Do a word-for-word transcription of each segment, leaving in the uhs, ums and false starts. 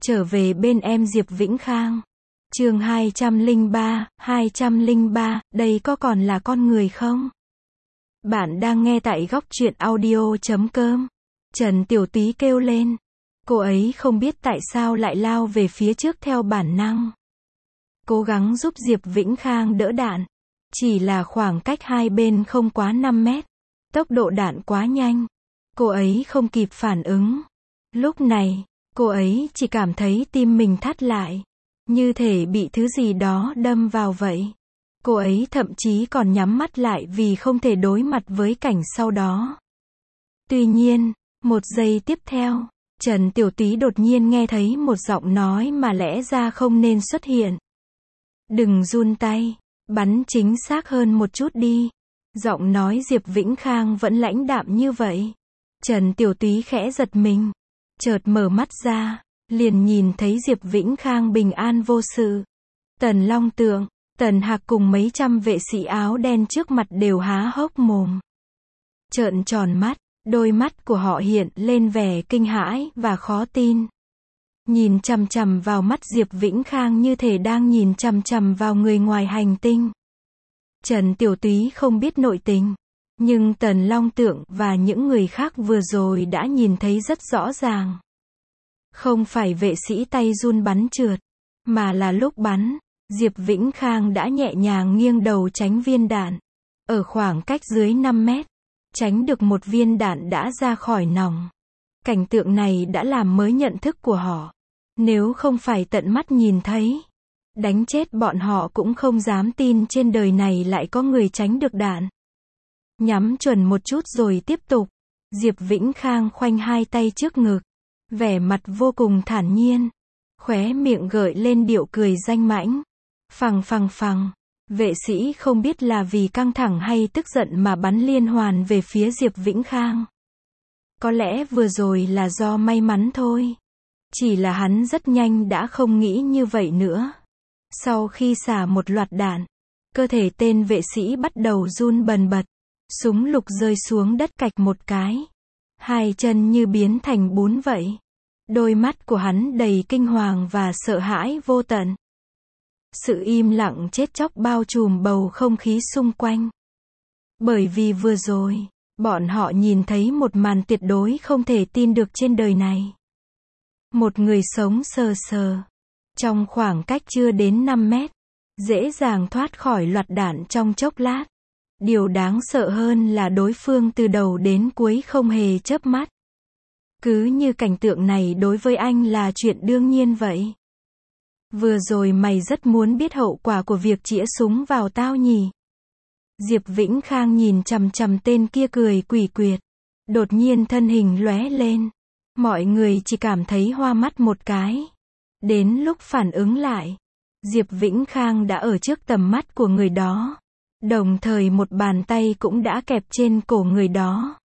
Trở về bên em Diệp Vĩnh Khang. Chương hai trăm lẻ ba, hai trăm lẻ ba, đây có còn là con người không? Bạn đang nghe tại góc truyện audio chấm com. Trần Tiểu Túy kêu lên. Cô ấy không biết tại sao lại lao về phía trước theo bản năng. Cố gắng giúp Diệp Vĩnh Khang đỡ đạn. Chỉ là khoảng cách hai bên không quá năm mét. Tốc độ đạn quá nhanh. Cô ấy không kịp phản ứng. Lúc này, cô ấy chỉ cảm thấy tim mình thắt lại. Như thể bị thứ gì đó đâm vào vậy. Cô ấy thậm chí còn nhắm mắt lại vì không thể đối mặt với cảnh sau đó. Tuy nhiên, một giây tiếp theo, Trần Tiểu Túy đột nhiên nghe thấy một giọng nói mà lẽ ra không nên xuất hiện. Đừng run tay, bắn chính xác hơn một chút đi. Giọng nói Diệp Vĩnh Khang vẫn lãnh đạm như vậy. Trần Tiểu Túy khẽ giật mình. Chợt mở mắt ra, liền nhìn thấy Diệp Vĩnh Khang bình an vô sự. Tần Long Tượng, Tần Hạc cùng mấy trăm vệ sĩ áo đen trước mặt đều há hốc mồm. Trợn tròn mắt, đôi mắt của họ hiện lên vẻ kinh hãi và khó tin. Nhìn chằm chằm vào mắt Diệp Vĩnh Khang như thể đang nhìn chằm chằm vào người ngoài hành tinh. Trần Tiểu Túy không biết nội tình, nhưng Tần Long Tượng và những người khác vừa rồi đã nhìn thấy rất rõ ràng. Không phải vệ sĩ tay run bắn trượt, mà là lúc bắn, Diệp Vĩnh Khang đã nhẹ nhàng nghiêng đầu tránh viên đạn. Ở khoảng cách dưới năm mét, tránh được một viên đạn đã ra khỏi nòng. Cảnh tượng này đã làm mới nhận thức của họ. Nếu không phải tận mắt nhìn thấy, đánh chết bọn họ cũng không dám tin trên đời này lại có người tránh được đạn. Nhắm chuẩn một chút rồi tiếp tục. Diệp Vĩnh Khang khoanh hai tay trước ngực, vẻ mặt vô cùng thản nhiên, khóe miệng gợi lên điệu cười danh mãnh. Phằng phằng phằng, vệ sĩ không biết là vì căng thẳng hay tức giận mà bắn liên hoàn về phía Diệp Vĩnh Khang. Có lẽ vừa rồi là do may mắn thôi. Chỉ là hắn rất nhanh đã không nghĩ như vậy nữa. Sau khi xả một loạt đạn, cơ thể tên vệ sĩ bắt đầu run bần bật. Súng lục rơi xuống đất cạch một cái. Hai chân như biến thành bún vậy. Đôi mắt của hắn đầy kinh hoàng và sợ hãi vô tận. Sự im lặng chết chóc bao trùm bầu không khí xung quanh. Bởi vì vừa rồi, bọn họ nhìn thấy một màn tuyệt đối không thể tin được trên đời này. Một người sống sờ sờ, trong khoảng cách chưa đến năm mét, dễ dàng thoát khỏi loạt đạn trong chốc lát. Điều đáng sợ hơn là đối phương từ đầu đến cuối không hề chớp mắt. Cứ như cảnh tượng này đối với anh là chuyện đương nhiên vậy. Vừa rồi mày rất muốn biết hậu quả của việc chĩa súng vào tao nhỉ? Diệp Vĩnh Khang nhìn chằm chằm tên kia cười quỷ quyệt. Đột nhiên thân hình lóe lên. Mọi người chỉ cảm thấy hoa mắt một cái. Đến lúc phản ứng lại, Diệp Vĩnh Khang đã ở trước tầm mắt của người đó. Đồng thời một bàn tay cũng đã kẹp trên cổ người đó.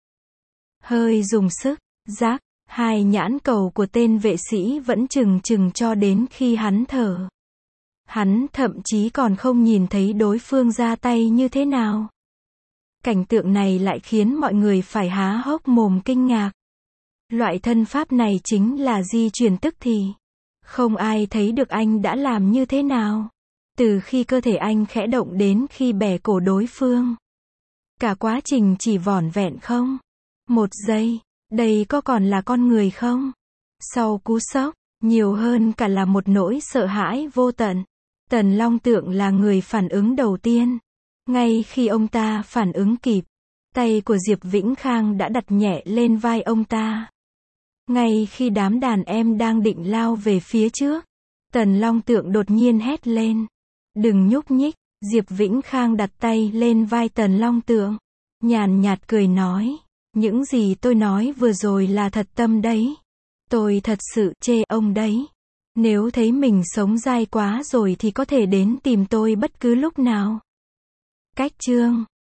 Hơi dùng sức, rác, hai nhãn cầu của tên vệ sĩ vẫn trừng trừng cho đến khi hắn thở. Hắn thậm chí còn không nhìn thấy đối phương ra tay như thế nào. Cảnh tượng này lại khiến mọi người phải há hốc mồm kinh ngạc. Loại thân pháp này chính là di chuyển tức thì. Không ai thấy được anh đã làm như thế nào. Từ khi cơ thể anh khẽ động đến khi bẻ cổ đối phương. Cả quá trình chỉ vỏn vẹn không? Một giây, đây có còn là con người không? Sau cú sốc, nhiều hơn cả là một nỗi sợ hãi vô tận. Tần Long Tượng là người phản ứng đầu tiên. Ngay khi ông ta phản ứng kịp, tay của Diệp Vĩnh Khang đã đặt nhẹ lên vai ông ta. Ngay khi đám đàn em đang định lao về phía trước, Tần Long Tượng đột nhiên hét lên. Đừng nhúc nhích. Diệp Vĩnh Khang đặt tay lên vai Tần Long Tượng. Nhàn nhạt cười nói. Những gì tôi nói vừa rồi là thật tâm đấy. Tôi thật sự chê ông đấy. Nếu thấy mình sống dai quá rồi thì có thể đến tìm tôi bất cứ lúc nào. Cách chương